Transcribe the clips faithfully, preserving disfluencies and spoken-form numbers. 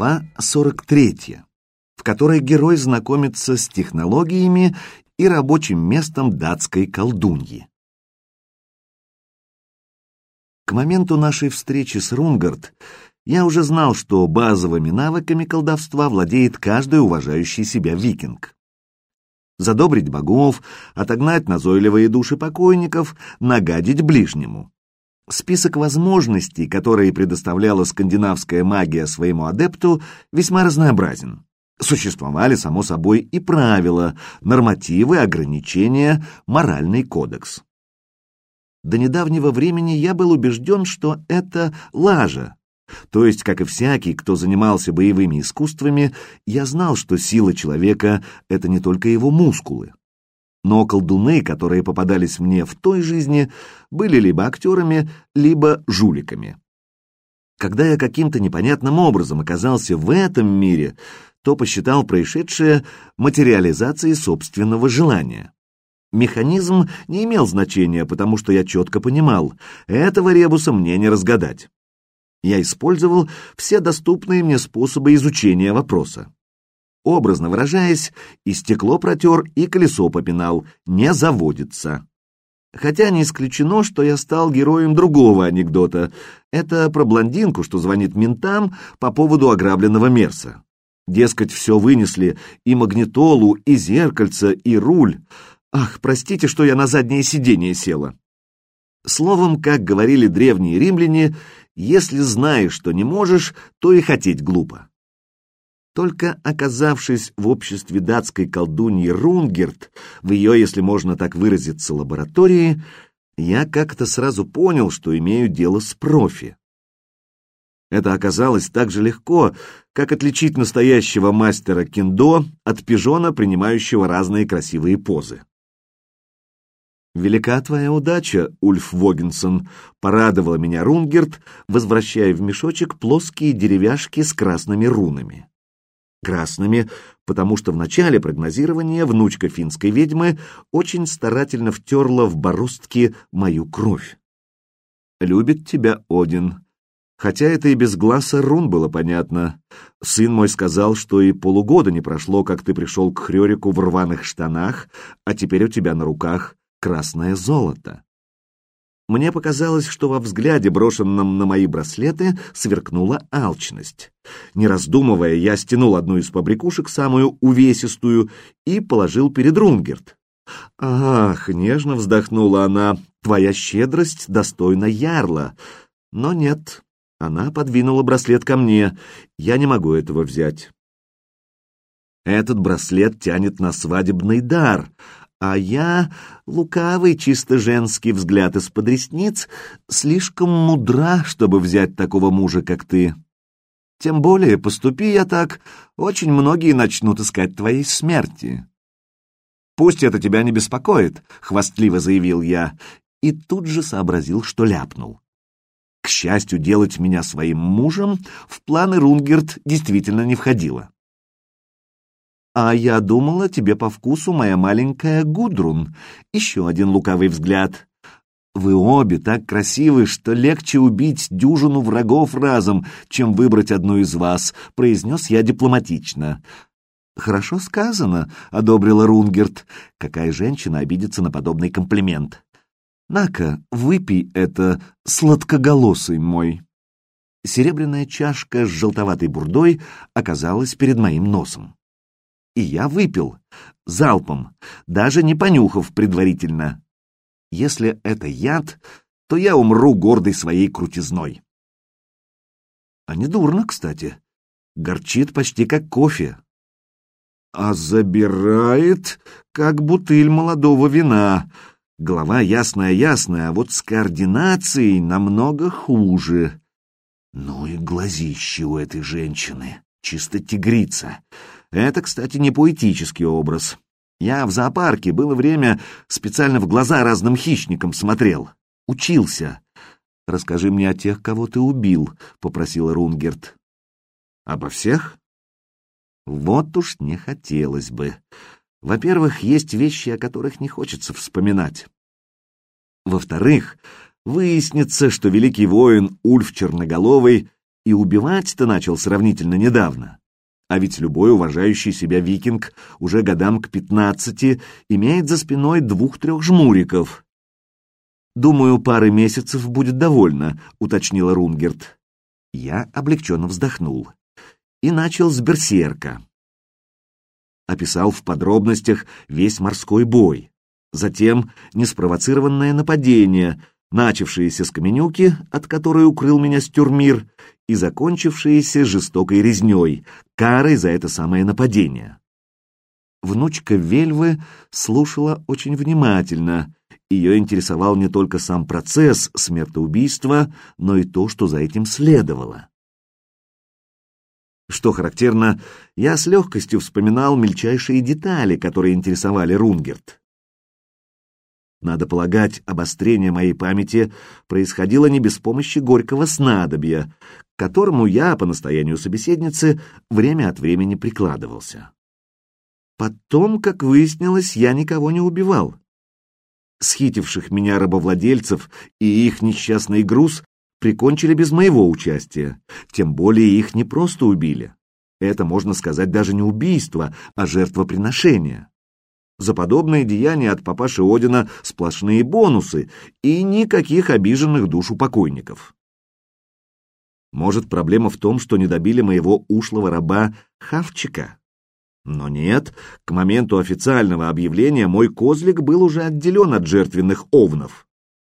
Глава сорок третья, в которой герой знакомится с технологиями и рабочим местом датской колдуньи. К моменту нашей встречи с Рунгард я уже знал, что базовыми навыками колдовства владеет каждый уважающий себя викинг. Задобрить богов, отогнать назойливые души покойников, нагадить ближнему. Список возможностей, которые предоставляла скандинавская магия своему адепту, весьма разнообразен. Существовали, само собой, и правила, нормативы, ограничения, моральный кодекс. До недавнего времени я был убежден, что это лажа. То есть, как и всякий, кто занимался боевыми искусствами, я знал, что сила человека — это не только его мускулы. Но колдуны, которые попадались мне в той жизни, были либо актерами, либо жуликами. Когда я каким-то непонятным образом оказался в этом мире, то посчитал происшедшее материализацией собственного желания. Механизм не имел значения, потому что я четко понимал, этого ребуса мне не разгадать. Я использовал все доступные мне способы изучения вопроса. Образно выражаясь, и стекло протер, и колесо попинал, не заводится. Хотя не исключено, что я стал героем другого анекдота. Это про блондинку, что звонит ментам по поводу ограбленного мерса. Дескать, все вынесли, и магнитолу, и зеркальце, и руль. Ах, простите, что я на заднее сиденье села. Словом, как говорили древние римляне, если знаешь, что не можешь, то и хотеть глупо. Только оказавшись в обществе датской колдуньи Рунгерт, в ее, если можно так выразиться, лаборатории, я как-то сразу понял, что имею дело с профи. Это оказалось так же легко, как отличить настоящего мастера кендо от пижона, принимающего разные красивые позы. «Велика твоя удача, Ульф Вогенсон», — порадовала меня Рунгерт, возвращая в мешочек плоские деревяшки с красными рунами. Красными, потому что в начале прогнозирования внучка финской ведьмы очень старательно втерла в бороздки мою кровь. «Любит тебя Один». Хотя это и без глаза рун было понятно. Сын мой сказал, что и полугода не прошло, как ты пришел к Хрёрику в рваных штанах, а теперь у тебя на руках красное золото. Мне показалось, что во взгляде, брошенном на мои браслеты, сверкнула алчность. Не раздумывая, я стянул одну из побрякушек, самую увесистую, и положил перед Рунгерт. «Ах!» — нежно вздохнула она. «Твоя щедрость достойна ярла». Но нет, она подвинула браслет ко мне. Я не могу этого взять. Этот браслет тянет на свадебный дар, а я, лукавый, чисто женский взгляд из-под ресниц, слишком мудра, чтобы взять такого мужа, как ты. Тем более, поступи я так, очень многие начнут искать твоей смерти. «Пусть это тебя не беспокоит», — хвастливо заявил я, и тут же сообразил, что ляпнул. К счастью, делать меня своим мужем в планы Рунгерт действительно не входило. «А я думала, тебе по вкусу моя маленькая Гудрун». Еще один лукавый взгляд. «Вы обе так красивы, что легче убить дюжину врагов разом, чем выбрать одну из вас», — произнес я дипломатично. «Хорошо сказано», — одобрила Рунгерт. «Какая женщина обидится на подобный комплимент? На-ка, выпей это, сладкоголосый мой». Серебряная чашка с желтоватой бурдой оказалась перед моим носом. И я выпил, залпом, даже не понюхав предварительно. Если это яд, то я умру гордой своей крутизной. А не дурно, кстати. Горчит почти как кофе. А забирает, как бутыль молодого вина. Голова ясная-ясная, а вот с координацией намного хуже. Ну и глазищи у этой женщины, чисто тигрица. Это, кстати, не поэтический образ. Я в зоопарке, было время, специально в глаза разным хищникам смотрел. Учился. «Расскажи мне о тех, кого ты убил», — попросила Рунгерт. «Обо всех?» Вот уж не хотелось бы. Во-первых, есть вещи, о которых не хочется вспоминать. Во-вторых, выяснится, что великий воин Ульф Черноголовый и убивать-то начал сравнительно недавно. А ведь любой уважающий себя викинг уже годам к пятнадцати имеет за спиной двух-трех жмуриков. «Думаю, пары месяцев будет довольно», — уточнила Рунгерт. Я облегченно вздохнул и начал с берсерка. Описал в подробностях весь морской бой, затем неспровоцированное нападение, начавшееся с каменюки, от которой укрыл меня Стюрмир, и закончившееся жестокой резней, карой за это самое нападение. Внучка Вельвы слушала очень внимательно. Ее интересовал не только сам процесс смертоубийства, но и то, что за этим следовало. Что характерно, я с легкостью вспоминал мельчайшие детали, которые интересовали Рунгерт. Надо полагать, обострение моей памяти происходило не без помощи горького снадобья, к которому я, по настоянию собеседницы, время от времени прикладывался. Потом, как выяснилось, я никого не убивал. Схитивших меня рабовладельцев и их несчастный груз прикончили без моего участия, тем более их не просто убили. Это, можно сказать, даже не убийство, а жертвоприношение. За подобные деяния от папаши Одина сплошные бонусы и никаких обиженных душ у покойников. Может, проблема в том, что не добили моего ушлого раба Хавчика? Но нет, к моменту официального объявления мой козлик был уже отделен от жертвенных овнов.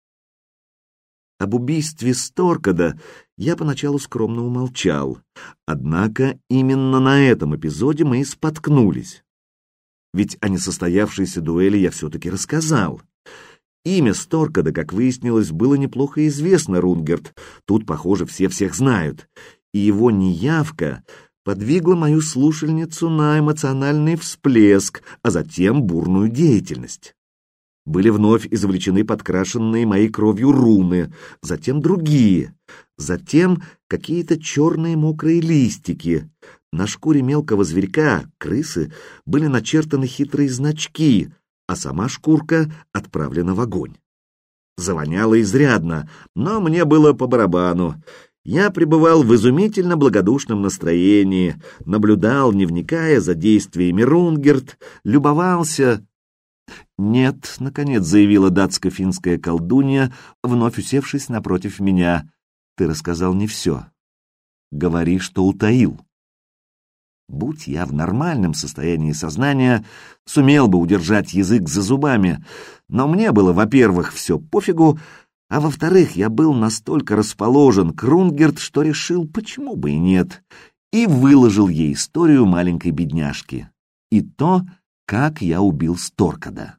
Об убийстве Сторкада я поначалу скромно умолчал, однако именно на этом эпизоде мы и споткнулись. Ведь о несостоявшейся дуэли я все-таки рассказал. Имя Сторкада, как выяснилось, было неплохо известно Рунгерт, тут, похоже, все всех знают, и его неявка подвигла мою слушательницу на эмоциональный всплеск, а затем бурную деятельность. Были вновь извлечены подкрашенные моей кровью руны, затем другие, затем какие-то черные мокрые листики. На шкуре мелкого зверька, крысы, были начертаны хитрые значки, а сама шкурка отправлена в огонь. Завоняло изрядно, но мне было по барабану. Я пребывал в изумительно благодушном настроении, наблюдал, не вникая за действиями Рунгерт, любовался... «Нет», — наконец заявила датско-финская колдунья, вновь усевшись напротив меня, — «ты рассказал не все. Говори, что утаил». Будь я в нормальном состоянии сознания, сумел бы удержать язык за зубами, но мне было, во-первых, все пофигу, а во-вторых, я был настолько расположен к Рунгерт, что решил, почему бы и нет, и выложил ей историю маленькой бедняжки. И то, как я убил Сторкада.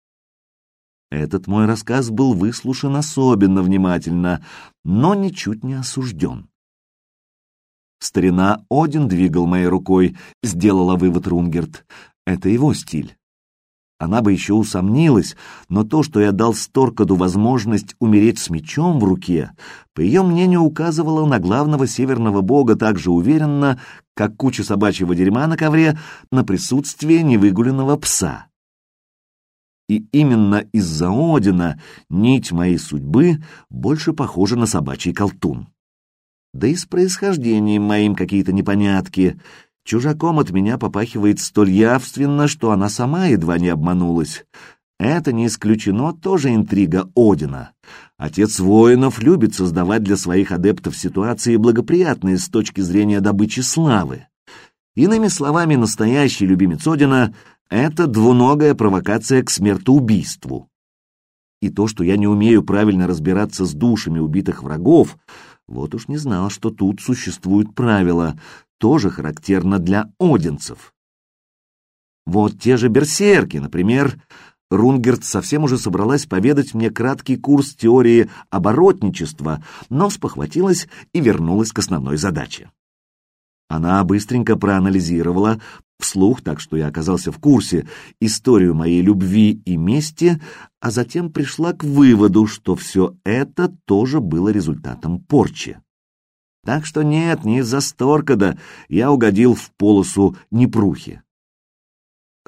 Этот мой рассказ был выслушан особенно внимательно, но ничуть не осужден. Старина Один двигал моей рукой, сделала вывод Рунгерт. Это его стиль. Она бы еще усомнилась, но то, что я дал Сторкаду возможность умереть с мечом в руке, по ее мнению, указывало на главного северного бога так же уверенно, как куча собачьего дерьма на ковре на присутствие невыгуленного пса. И именно из-за Одина нить моей судьбы больше похожа на собачий колтун. Да и с происхождением моим какие-то непонятки. Чужаком от меня попахивает столь явственно, что она сама едва не обманулась. Это не исключено, тоже интрига Одина. Отец воинов любит создавать для своих адептов ситуации благоприятные с точки зрения добычи славы. Иными словами, настоящий любимец Одина — это двуногая провокация к смертоубийству. И то, что я не умею правильно разбираться с душами убитых врагов, вот уж не знал, что тут существуют правила, тоже характерно для одинцев. Вот те же берсерки, например. Рунгерт совсем уже собралась поведать мне краткий курс теории оборотничества, но спохватилась и вернулась к основной задаче. Она быстренько проанализировала, вслух, так что я оказался в курсе, историю моей любви и мести, а затем пришла к выводу, что все это тоже было результатом порчи. Так что нет, не из-за Сторкада я угодил в полосу непрухи.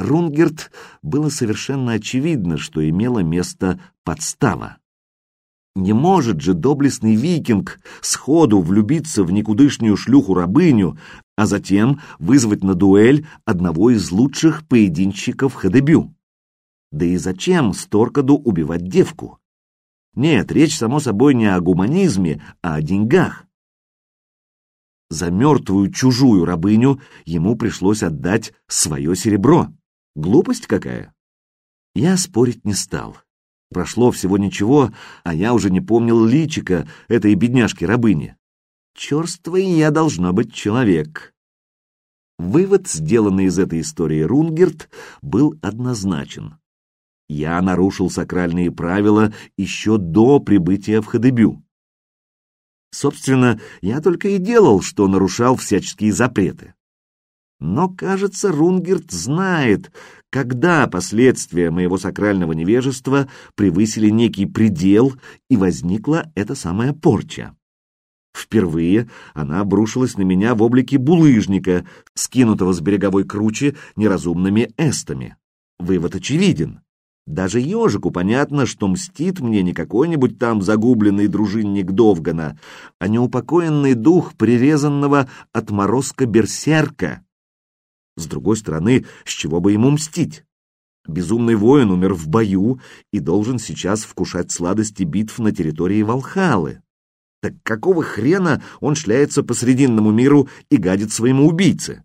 Рунгерт было совершенно очевидно, что имела место подстава. Не может же доблестный викинг сходу влюбиться в никудышнюю шлюху-рабыню, а затем вызвать на дуэль одного из лучших поединщиков Хадебю. Да и зачем Сторкаду убивать девку? Нет, речь, само собой, не о гуманизме, а о деньгах. За мертвую чужую рабыню ему пришлось отдать свое серебро. Глупость какая? Я спорить не стал. Прошло всего ничего, а я уже не помнил личика этой бедняжки-рабыни. Черствый я, должно быть, человек. Вывод, сделанный из этой истории Рунгерт, был однозначен. Я нарушил сакральные правила еще до прибытия в Хадебю. Собственно, я только и делал, что нарушал всяческие запреты. Но, кажется, Рунгерт знает, когда последствия моего сакрального невежества превысили некий предел, и возникла эта самая порча. Впервые она обрушилась на меня в облике булыжника, скинутого с береговой кручи неразумными эстами. Вывод очевиден. Даже ежику понятно, что мстит мне не какой-нибудь там загубленный дружинник Довгана, а неупокоенный дух прирезанного отморозка берсерка. С другой стороны, с чего бы ему мстить? Безумный воин умер в бою и должен сейчас вкушать сладости битв на территории Валхалы. Так какого хрена он шляется по срединному миру и гадит своему убийце?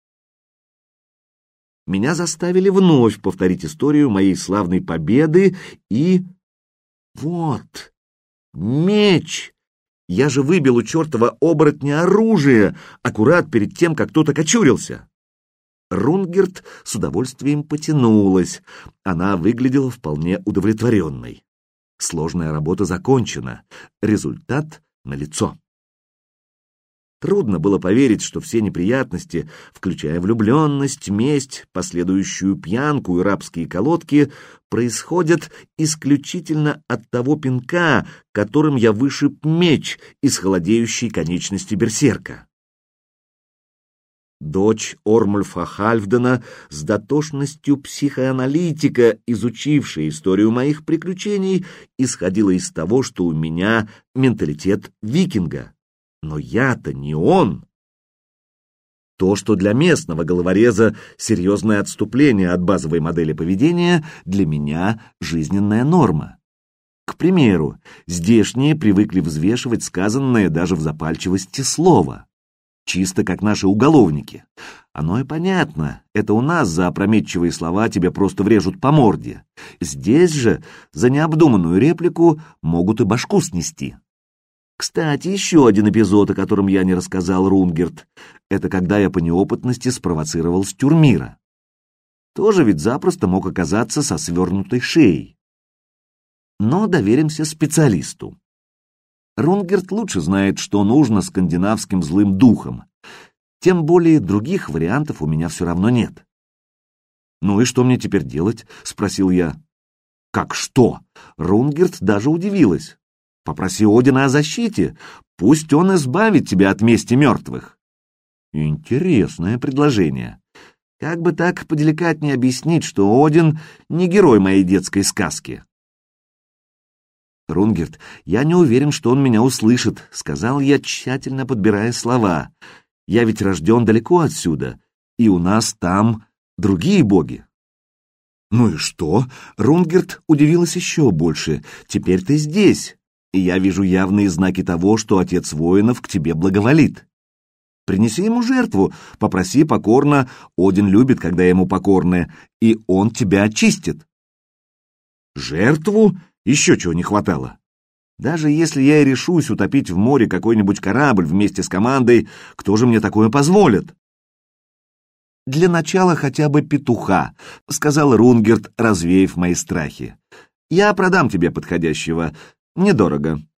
Меня заставили вновь повторить историю моей славной победы и... Вот! Меч! Я же выбил у чертова оборотня оружие, аккурат перед тем, как тот окочурился. Рунгерт с удовольствием потянулась. Она выглядела вполне удовлетворенной. Сложная работа закончена. Результат налицо. Трудно было поверить, что все неприятности, включая влюбленность, месть, последующую пьянку и рабские колодки, происходят исключительно от того пинка, которым я вышиб меч из холодеющей конечности берсерка. Дочь Ормульфа Хальфдена с дотошностью психоаналитика, изучившая историю моих приключений, исходила из того, что у меня менталитет викинга. Но я-то не он. То, что для местного головореза серьезное отступление от базовой модели поведения, для меня жизненная норма. К примеру, здешние привыкли взвешивать сказанное даже в запальчивости слова. Чисто как наши уголовники. Оно и понятно, это у нас за опрометчивые слова тебе просто врежут по морде. Здесь же за необдуманную реплику могут и башку снести. Кстати, еще один эпизод, о котором я не рассказал, Рунгерт, это когда я по неопытности спровоцировал Стюрмира. Тоже ведь запросто мог оказаться со свернутой шеей. Но доверимся специалисту. Рунгерт лучше знает, что нужно скандинавским злым духом. Тем более других вариантов у меня все равно нет. «Ну и что мне теперь делать?» — спросил я. «Как что?» — Рунгерт даже удивилась. «Попроси Одина о защите. Пусть он избавит тебя от мести мертвых». Интересное предложение. Как бы так поделикатнее объяснить, что Один не герой моей детской сказки? «Рунгерт, я не уверен, что он меня услышит», — сказал я, тщательно подбирая слова. «Я ведь рожден далеко отсюда, и у нас там другие боги». «Ну и что?» — Рунгерт удивилась еще больше. «Теперь ты здесь, и я вижу явные знаки того, что отец воинов к тебе благоволит. Принеси ему жертву, попроси покорно, Один любит, когда ему покорны, и он тебя очистит». «Жертву? Еще чего не хватало. Даже если я и решусь утопить в море какой-нибудь корабль вместе с командой, кто же мне такое позволит?» «Для начала хотя бы петуха», — сказал Рунгерт, развеяв мои страхи. «Я продам тебе подходящего. Недорого».